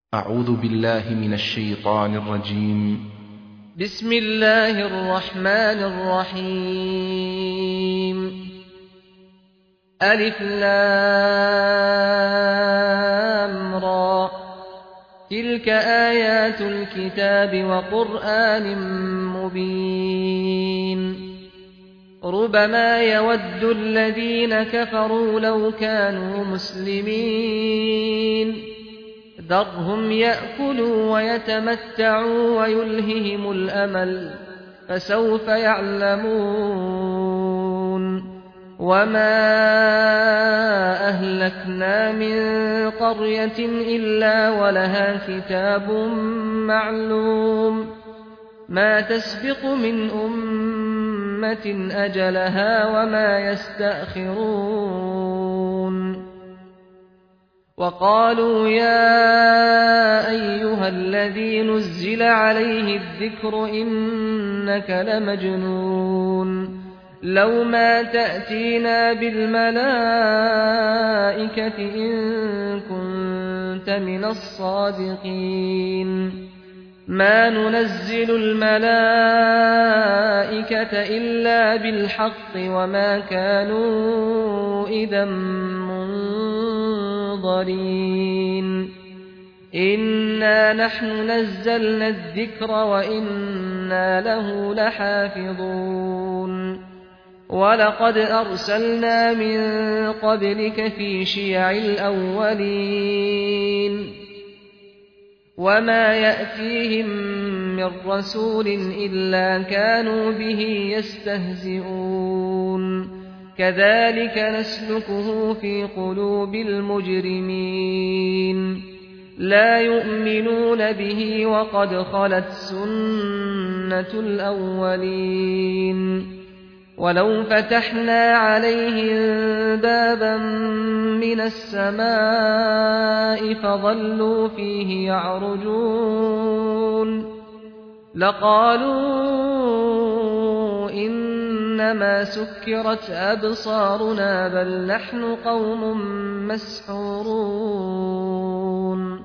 أعوذ بالله من الشيطان الرجيم. بسم الله الرحمن الرحيم. ألف لام را، تلك آيات الكتاب وقرآن مبين. ربما يود الذين كفروا لو كانوا مسلمين، ذرهم يأكلوا ويتمتعوا ويلههم الأمل، فسوف يعلمون. وما أهلكنا من قرية إلا ولها كتاب معلوم، ما تسبق من أمة أجلها وما يستأخرون. وقالوا يا أيها الذي نزل عليه الذكر إنك لمجنون، لو ما تأتينا بالملائكة إن كنت من الصادقين. ما ننزل الملائكة إلا بالحق وما كانوا إذا منظرين. إنا نحن نزلنا الذكر وإنا له لحافظون. ولقد أرسلنا من قبلك في شيع الأولين، وما يأتيهم من رسول إلا كانوا به يستهزئون. كذلك نسلكه في قلوب المجرمين، لا يؤمنون به وقد خلت سنة الأولين. ولو فتحنا عليهم بابا من السماء فظلوا فيه يعرجون لقالوا إنما سكرت أبصارنا بل نحن قوم مسحورون.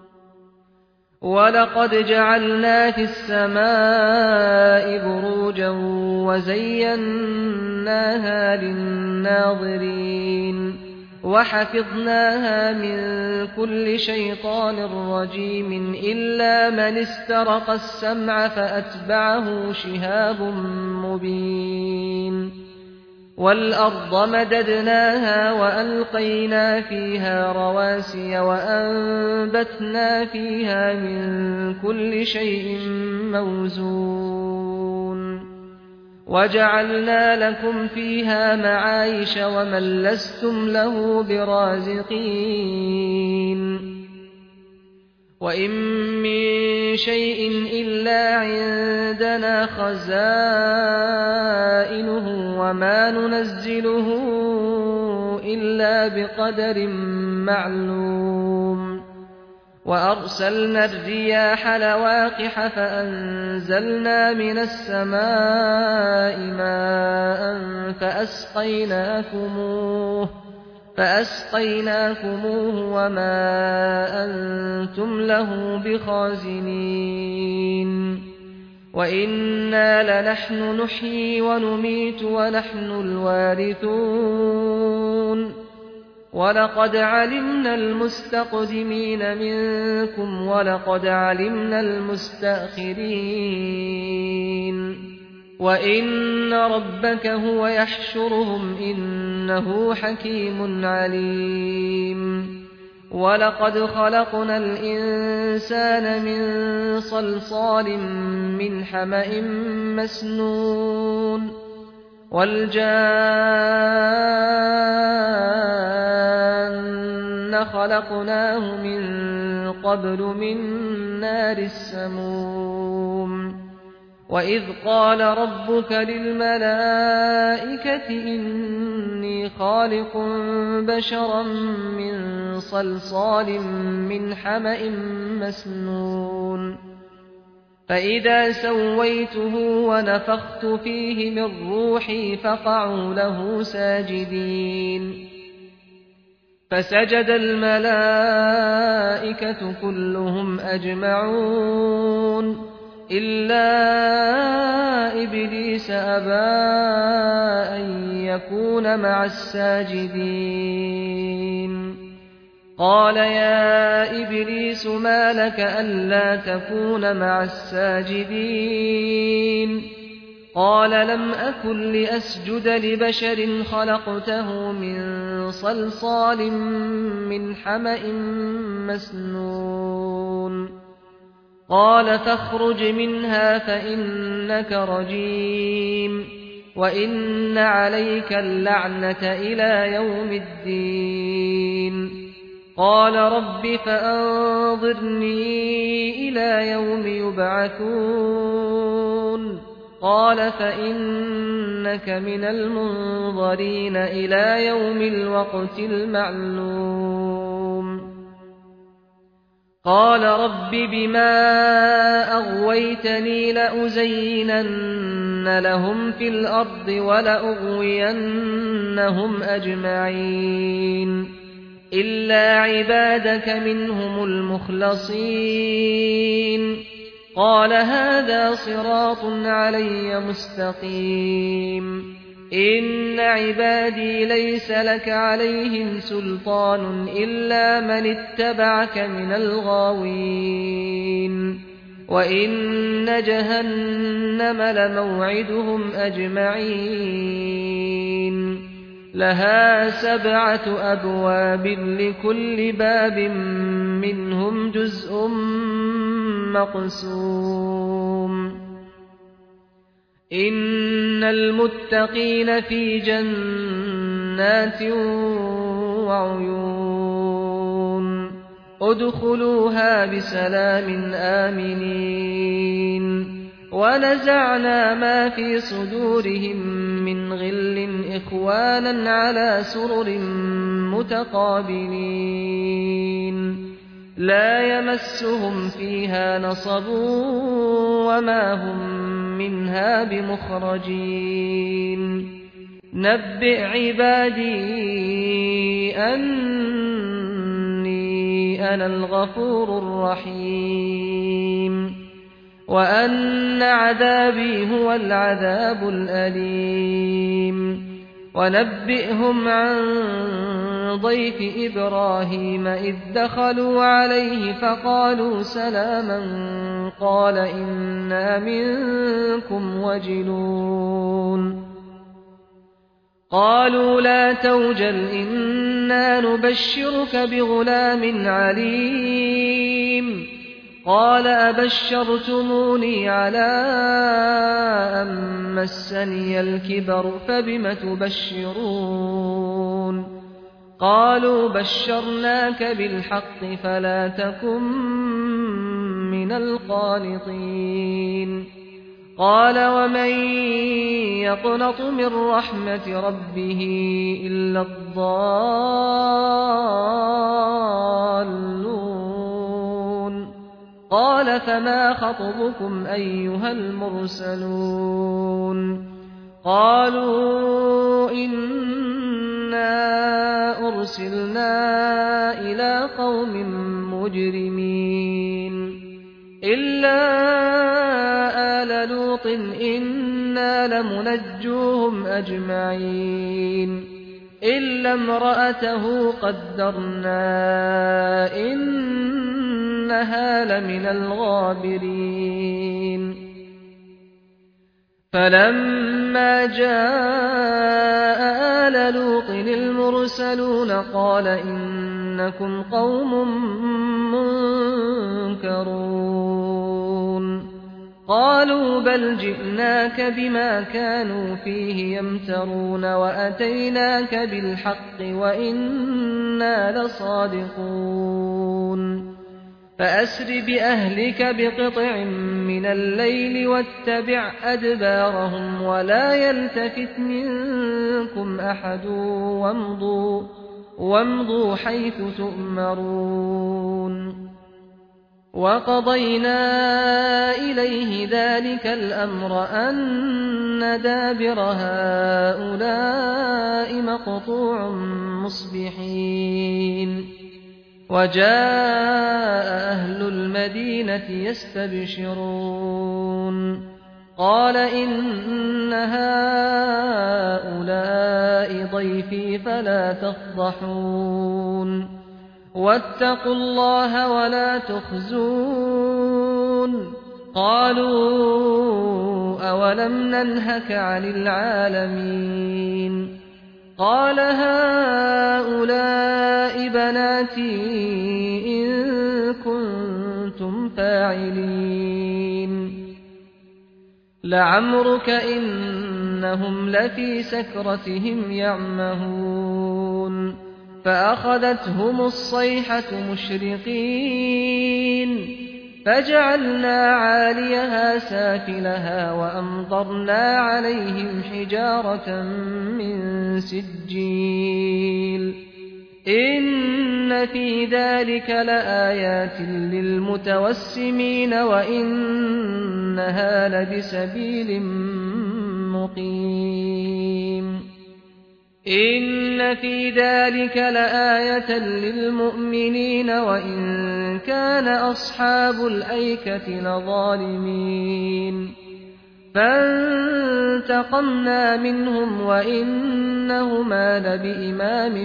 ولقد جعلنا في السماء بروجا وزيناها للناظرين، وحفظناها من كل شيطان رجيم إلا من استرق السمع فأتبعه شهاب مبين. والأرض مددناها وألقينا فيها رواسي وأنبتنا فيها من كل شيء موزون. وجعلنا لكم فيها معايش ومن لستم له برازقين. وإن من شيء إلا عندنا خزائنه وما ننزله إلا بقدر معلوم. وأرسلنا الرياح لواقح فأنزلنا من السماء ماء فأسقيناكموه وما أنتم له بخازنين. وإنا لنحن نحيي ونميت ونحن الوارثون. ولقد علمنا المستقدمين منكم ولقد علمنا المستأخرين. وإن ربك هو يحشرهم إنه حكيم عليم. ولقد خلقنا الإنسان من صلصال من حمأ مسنون. والجان خلقناه من قبل من نار السموم. وإذ قال ربك للملائكة إني خالق بشرا من صلصال من حمأ مسنون، فإذا سويته ونفخت فيه من روحي فقعوا له ساجدين. فسجد الملائكة كلهم أجمعون إلا إبليس أبى أن يكون مع الساجدين قال يا إبليس ما لك ألا تكون مع الساجدين قال لم أكن لأسجد لبشر خلقته من صلصال من حمأ مسنون قال فاخرج منها فإنك رجيم وإن عليك اللعنة إلى يوم الدين قال رب فأنظرني إلى يوم يبعثون قال فإنك من المنظرين إلى يوم الوقت المعلوم قال رب بما أغويتني لأزينن لهم في الأرض ولأغوينهم أجمعين إلا عبادك منهم المخلصين قال هذا صراط علي مستقيم إن عبادي ليس لك عليهم سلطان إلا من اتبعك من الغاوين وإن جهنم لموعدهم أجمعين لها 7 أبواب لكل باب منهم جزء مقسوم إن المتقين في جنات وعيون ادخلوها بسلام آمنين ونزعنا ما في صدورهم من غل إخوانا على سرر متقابلين لا يمسهم فيها نصب وما هم منها بمخرجين نبئ عبادي أني أنا الغفور الرحيم وأن عذابي هو العذاب الأليم ونبئهم عن ضيف إبراهيم إذ دخلوا عليه فقالوا سلاما قال إنا منكم وجلون قالوا لا توجل إنا نبشرك بغلام عليم قال أبشرتموني على أن مسني الكبر فبم تبشرون قالوا بشرناك بالحق فلا تكن من القانطين قال ومن يقنط من رحمة ربه إلا الضالون قال فما خطبكم أيها المرسلون قالوا إنا أرسلنا إلى قوم مجرمين إلا آل لوط إنا لمنجوهم أجمعين إلا امرأته قدرنا إنها لمن الغابرين فلما جاء آل لوط المرسلون قال إنكم قوم منكرون قالوا بل جئناك بما كانوا فيه يمترون وأتيناك بالحق وإنا لصادقون فأسر بأهلك بقطع من الليل واتبع أدبارهم ولا يلتفت منكم أحد وامضوا حيث تؤمرون وقضينا إليه ذلك الأمر أن دابر هؤلاء مقطوع مصبحين وجاء أهل المدينة يستبشرون قال إن هؤلاء ضيفي فلا تفضحون واتقوا الله ولا تخزون قالوا أولم ننهك عن العالمين قال هؤلاء بناتي إن كنتم فاعلين لعمرك إنهم لفي سكرتهم يعمهون فأخذتهم الصيحة مشرقين فجعلنا عاليها سافلها وأمطرنا عليهم حجارة من سجيل إن في ذلك لآيات للمتوسمين وإنها لبسبيل مقيم إن في ذلك لآية للمؤمنين وإن كان أصحاب الأيكة لظالمين فانتقمنا منهم وإنهما لبإمام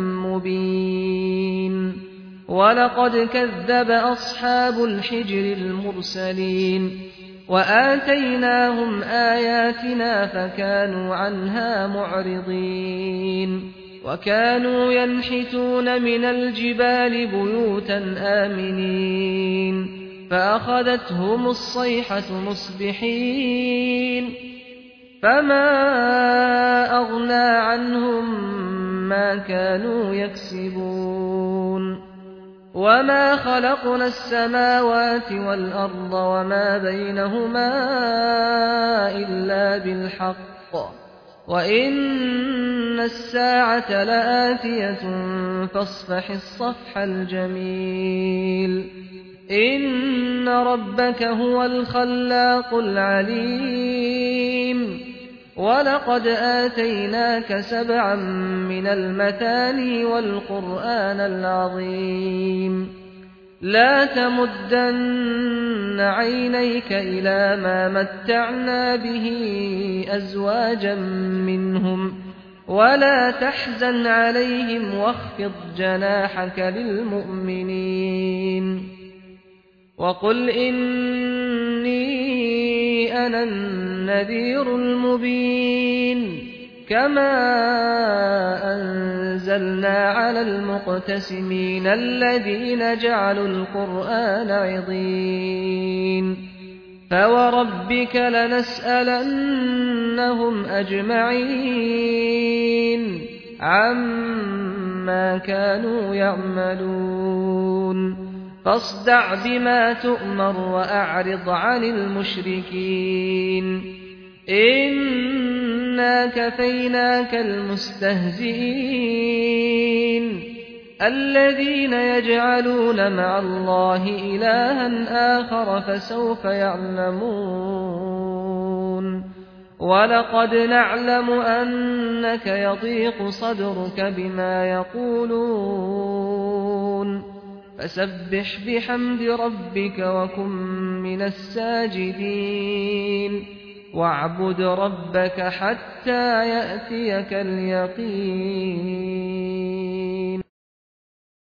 مبين ولقد كذب أصحاب الحجر المرسلين وآتيناهم آياتنا فكانوا عنها معرضين وكانوا ينحتون من الجبال بيوتا آمنين فأخذتهم الصيحة مصبحين فما أغنى عنهم ما كانوا يكسبون وما خلقنا السماوات والأرض وما بينهما إلا بالحق وإن الساعة لآتية فاصفح الصفح الجميل إن ربك هو الخلاق العليم ولقد آتيناك 7 من المثاني والقرآن العظيم لا تمدن عينيك إلى ما متعنا به أزواجا منهم ولا تحزن عليهم واخفض جناحك للمؤمنين وقل إني أنا النذير المبين كما أنزلنا على المقتسمين الذين جعلوا القرآن عضين فوربك لنسألنهم أجمعين عما كانوا يعملون فاصدع بما تؤمر وأعرض عن المشركين إنا كفيناك المستهزئين الذين يجعلون مع الله إلها آخر فسوف يعلمون ولقد نعلم أنك يضيق صدرك بما يقولون فسبح بحمد ربك وكن من الساجدين واعبد ربك حتى يأتيك اليقين